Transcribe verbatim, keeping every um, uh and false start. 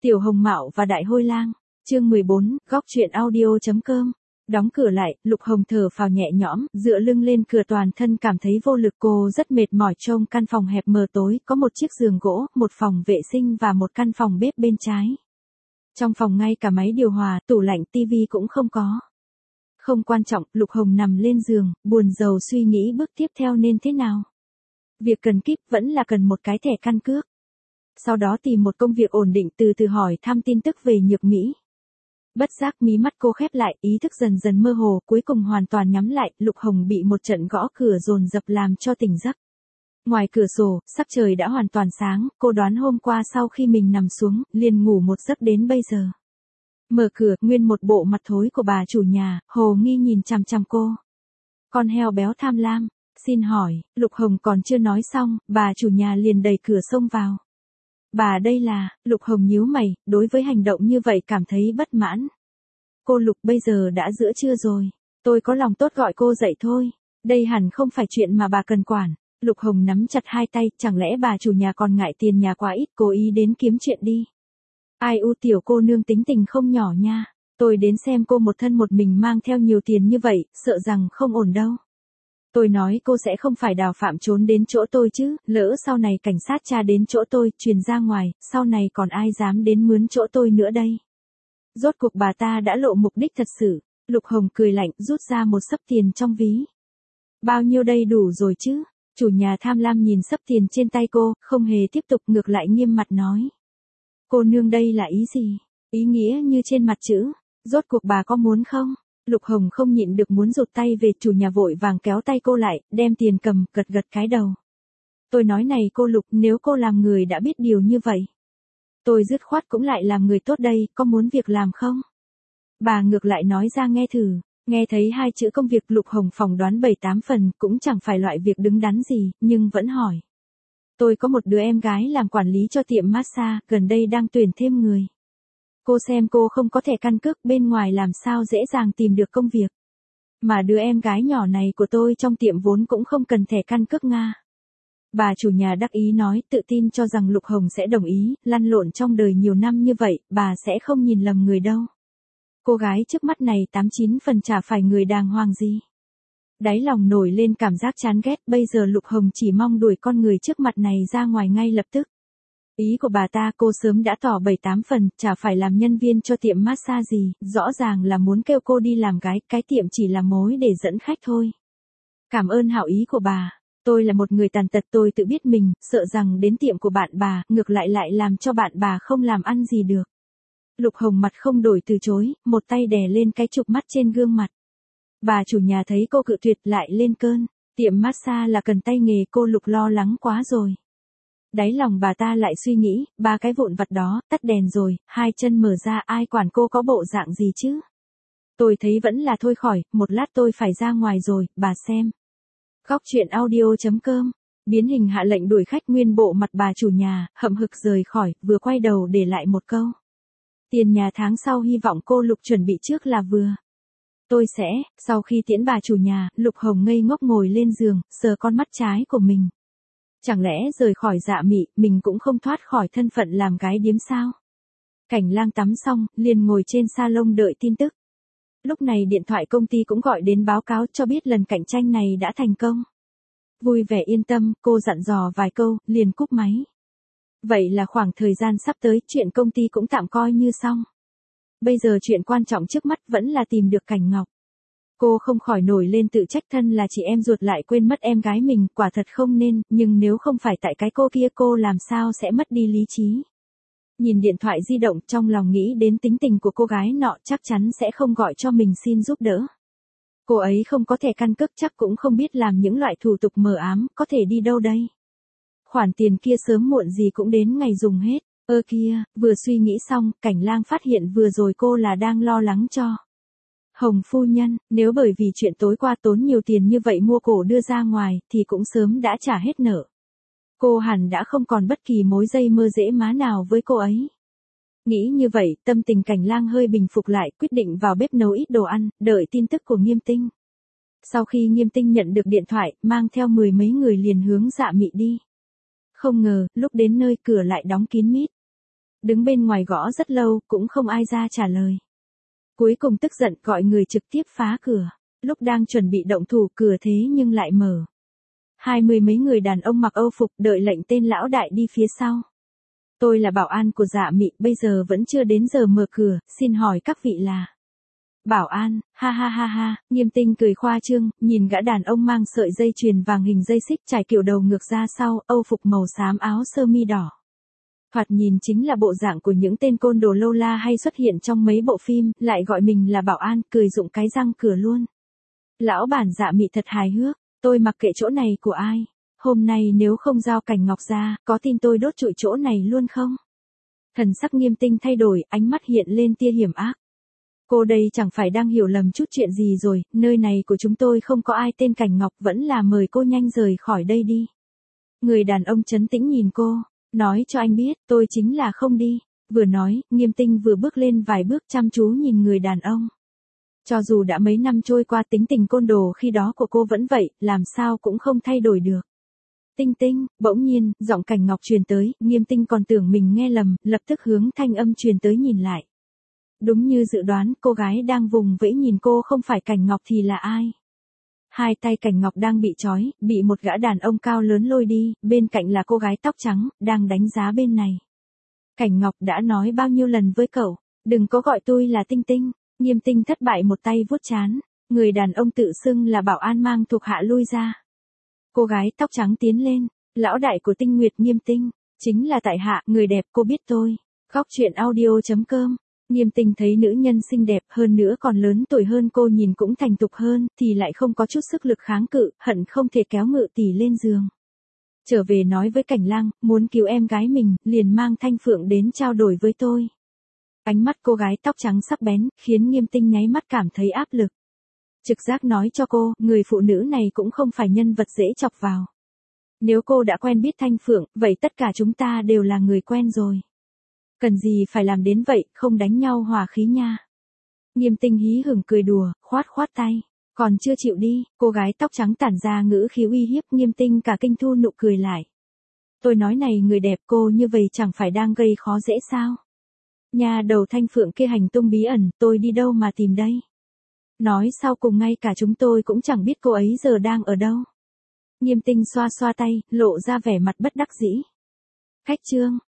Tiểu Hồng Mạo và Đại Hôi Lang, chương mười bốn, góc truyện audio chấm com. Đóng cửa lại, Lục Hồng thở phào nhẹ nhõm, dựa lưng lên cửa toàn thân cảm thấy vô lực. Cô rất mệt mỏi. Trong căn phòng hẹp mờ tối, có một chiếc giường gỗ, một phòng vệ sinh và một căn phòng bếp bên trái. Trong phòng ngay cả máy điều hòa, tủ lạnh, tivi cũng không có. Không quan trọng, Lục Hồng nằm lên giường, buồn rầu suy nghĩ bước tiếp theo nên thế nào. Việc cần kíp vẫn là cần một cái thẻ căn cước. Sau đó tìm một công việc ổn định, từ từ hỏi thăm tin tức về Nhược Mỹ. Bất giác mí mắt cô khép lại, ý thức dần dần mơ hồ, cuối cùng hoàn toàn nhắm lại. Lục Hồng bị một trận gõ cửa dồn dập làm cho tỉnh giấc. Ngoài cửa sổ, sắc trời đã hoàn toàn sáng, cô đoán hôm qua sau khi mình nằm xuống, liền ngủ một giấc đến bây giờ. Mở cửa, nguyên một bộ mặt thối của bà chủ nhà, hồ nghi nhìn chằm chằm cô. Con heo béo tham lam, xin hỏi. Lục Hồng còn chưa nói xong, bà chủ nhà liền đẩy cửa xông vào. Bà đây là. Lục Hồng nhíu mày, đối với hành động như vậy cảm thấy bất mãn. Cô Lục, bây giờ đã giữa trưa rồi, tôi có lòng tốt gọi cô dậy thôi, đây hẳn không phải chuyện mà bà cần quản. Lục Hồng nắm chặt hai tay, chẳng lẽ bà chủ nhà còn ngại tiền nhà quá ít, cố ý đến kiếm chuyện đi. Ai u, tiểu cô nương tính tình không nhỏ nha, tôi đến xem cô một thân một mình mang theo nhiều tiền như vậy, sợ rằng không ổn đâu. Tôi nói cô sẽ không phải đào phạm trốn đến chỗ tôi chứ, lỡ sau này cảnh sát tra đến chỗ tôi, truyền ra ngoài, sau này còn ai dám đến mướn chỗ tôi nữa đây. Rốt cuộc bà ta đã lộ mục đích thật sự. Lục Hồng cười lạnh, rút ra một xấp tiền trong ví. Bao nhiêu đây đủ rồi chứ? Chủ nhà tham lam nhìn xấp tiền trên tay cô, không hề tiếp tục, ngược lại nghiêm mặt nói. Cô nương đây là ý gì? Ý nghĩa như trên mặt chữ. Rốt cuộc bà có muốn không? Lục Hồng không nhịn được muốn rụt tay về, chủ nhà vội vàng kéo tay cô lại, đem tiền cầm, gật gật cái đầu. Tôi nói này cô Lục, nếu cô làm người đã biết điều như vậy, tôi dứt khoát cũng lại làm người tốt đây, có muốn việc làm không? Bà ngược lại nói ra nghe thử. Nghe thấy hai chữ công việc, Lục Hồng phỏng đoán bảy tám phần, cũng chẳng phải loại việc đứng đắn gì, nhưng vẫn hỏi. Tôi có một đứa em gái làm quản lý cho tiệm massage, gần đây đang tuyển thêm người. Cô xem cô không có thẻ căn cước, bên ngoài làm sao dễ dàng tìm được công việc. Mà đứa em gái nhỏ này của tôi trong tiệm vốn cũng không cần thẻ căn cước Nga. Bà chủ nhà đắc ý nói, tự tin cho rằng Lục Hồng sẽ đồng ý, lăn lộn trong đời nhiều năm như vậy, bà sẽ không nhìn lầm người đâu. Cô gái trước mắt này tám chín phần chả phải người đàng hoàng gì. Đáy lòng nổi lên cảm giác chán ghét, bây giờ Lục Hồng chỉ mong đuổi con người trước mặt này ra ngoài ngay lập tức. Ý của bà ta cô sớm đã tỏ bảy tám phần, chả phải làm nhân viên cho tiệm massage gì, rõ ràng là muốn kêu cô đi làm gái, cái tiệm chỉ là mối để dẫn khách thôi. Cảm ơn hảo ý của bà, tôi là một người tàn tật, tôi tự biết mình, sợ rằng đến tiệm của bạn bà, ngược lại lại làm cho bạn bà không làm ăn gì được. Lục Hồng mặt không đổi từ chối, một tay đè lên cái chụp mắt trên gương mặt. Bà chủ nhà thấy cô cự tuyệt lại lên cơn, tiệm massage là cần tay nghề, cô Lục lo lắng quá rồi. Đáy lòng bà ta lại suy nghĩ, ba cái vụn vặt đó, tắt đèn rồi, hai chân mở ra, ai quản cô có bộ dạng gì chứ. Tôi thấy vẫn là thôi khỏi, một lát tôi phải ra ngoài rồi, bà xem. Góc truyện audio chấm com, biến hình hạ lệnh đuổi khách, nguyên bộ mặt bà chủ nhà, hậm hực rời khỏi, vừa quay đầu để lại một câu. Tiền nhà tháng sau hy vọng cô Lục chuẩn bị trước là vừa. Tôi sẽ. Sau khi tiễn bà chủ nhà, Lục Hồng ngây ngốc ngồi lên giường, sờ con mắt trái của mình. Chẳng lẽ rời khỏi Dạ Mị, mình cũng không thoát khỏi thân phận làm gái điếm sao? Cảnh Lang tắm xong, liền ngồi trên salon đợi tin tức. Lúc này điện thoại công ty cũng gọi đến báo cáo cho biết lần cạnh tranh này đã thành công. Vui vẻ yên tâm, cô dặn dò vài câu, liền cúp máy. Vậy là khoảng thời gian sắp tới, chuyện công ty cũng tạm coi như xong. Bây giờ chuyện quan trọng trước mắt vẫn là tìm được Cảnh Ngọc. Cô không khỏi nổi lên tự trách, thân là chị em ruột lại quên mất em gái mình, quả thật không nên, nhưng nếu không phải tại cái cô kia cô làm sao sẽ mất đi lý trí. Nhìn điện thoại di động, trong lòng nghĩ đến tính tình của cô gái nọ, chắc chắn sẽ không gọi cho mình xin giúp đỡ. Cô ấy không có thẻ căn cước, chắc cũng không biết làm những loại thủ tục mờ ám, có thể đi đâu đây. Khoản tiền kia sớm muộn gì cũng đến ngày dùng hết. Ơ kia, vừa suy nghĩ xong, Cảnh Lang phát hiện vừa rồi cô là đang lo lắng cho Hồng phu nhân, nếu bởi vì chuyện tối qua tốn nhiều tiền như vậy mua cổ đưa ra ngoài, thì cũng sớm đã trả hết nợ. Cô hẳn đã không còn bất kỳ mối dây mơ dễ má nào với cô ấy. Nghĩ như vậy, tâm tình Cảnh Lang hơi bình phục lại, quyết định vào bếp nấu ít đồ ăn, đợi tin tức của Nghiêm Tinh. Sau khi Nghiêm Tinh nhận được điện thoại, mang theo mười mấy người liền hướng Dạ Mị đi. Không ngờ, lúc đến nơi cửa lại đóng kín mít. Đứng bên ngoài gõ rất lâu, cũng không ai ra trả lời. Cuối cùng tức giận gọi người trực tiếp phá cửa. Lúc đang chuẩn bị động thủ cửa thế nhưng lại mở. Hai mươi mấy người đàn ông mặc Âu phục đợi lệnh tên lão đại đi phía sau. Tôi là bảo an của Dạ Mị, bây giờ vẫn chưa đến giờ mở cửa, xin hỏi các vị là... Bảo an, ha ha ha ha, Nghiêm Tinh cười khoa trương, nhìn gã đàn ông mang sợi dây chuyền vàng hình dây xích trải kiểu đầu ngược ra sau, Âu phục màu xám áo sơ mi đỏ. Thoạt nhìn chính là bộ dạng của những tên côn đồ lâu la hay xuất hiện trong mấy bộ phim, lại gọi mình là bảo an, cười rụng cái răng cửa luôn. Lão bản Dạ Mị thật hài hước, tôi mặc kệ chỗ này của ai. Hôm nay nếu không giao Cảnh Ngọc ra, có tin tôi đốt trụi chỗ này luôn không? Thần sắc Nghiêm Tinh thay đổi, ánh mắt hiện lên tia hiểm ác. Cô đây chẳng phải đang hiểu lầm chút chuyện gì rồi, nơi này của chúng tôi không có ai tên Cảnh Ngọc, vẫn là mời cô nhanh rời khỏi đây đi. Người đàn ông trấn tĩnh nhìn cô, nói cho anh biết, tôi chính là không đi. Vừa nói, Nghiêm Tinh vừa bước lên vài bước chăm chú nhìn người đàn ông. Cho dù đã mấy năm trôi qua tính tình côn đồ khi đó của cô vẫn vậy, làm sao cũng không thay đổi được. Tinh Tinh, bỗng nhiên, giọng Cảnh Ngọc truyền tới, Nghiêm Tinh còn tưởng mình nghe lầm, lập tức hướng thanh âm truyền tới nhìn lại. Đúng như dự đoán, cô gái đang vùng vẫy nhìn cô không phải Cảnh Ngọc thì là ai? Hai tay Cảnh Ngọc đang bị trói, bị một gã đàn ông cao lớn lôi đi, bên cạnh là cô gái tóc trắng, đang đánh giá bên này. Cảnh Ngọc đã nói bao nhiêu lần với cậu, đừng có gọi tôi là Tinh Tinh. Nghiêm Tinh thất bại một tay vuốt trán, người đàn ông tự xưng là bảo an mang thuộc hạ lui ra. Cô gái tóc trắng tiến lên, lão đại của Tinh Nguyệt Nghiêm Tinh, chính là tại hạ, người đẹp cô biết tôi. Góc truyện audio chấm com. Nghiêm Tinh thấy nữ nhân xinh đẹp hơn nữa còn lớn tuổi hơn cô nhìn cũng thành thục hơn, thì lại không có chút sức lực kháng cự, hận không thể kéo Ngự tỷ lên giường. Trở về nói với Cảnh Lang, muốn cứu em gái mình, liền mang Thanh Phượng đến trao đổi với tôi. Ánh mắt cô gái tóc trắng sắc bén, khiến Nghiêm Tinh nháy mắt cảm thấy áp lực. Trực giác nói cho cô, người phụ nữ này cũng không phải nhân vật dễ chọc vào. Nếu cô đã quen biết Thanh Phượng, vậy tất cả chúng ta đều là người quen rồi. Cần gì phải làm đến vậy, không đánh nhau hòa khí nha. Nghiêm Tinh hí hửng cười đùa, khoát khoát tay. Còn chưa chịu đi, cô gái tóc trắng tản ra ngữ khí uy hiếp, Nghiêm Tinh cả kinh thu nụ cười lại. Tôi nói này người đẹp, cô như vậy chẳng phải đang gây khó dễ sao? Nhà đầu Thanh Phượng kia hành tung bí ẩn, tôi đi đâu mà tìm đây? Nói sau cùng ngay cả chúng tôi cũng chẳng biết cô ấy giờ đang ở đâu. Nghiêm Tinh xoa xoa tay, lộ ra vẻ mặt bất đắc dĩ. Khách trương,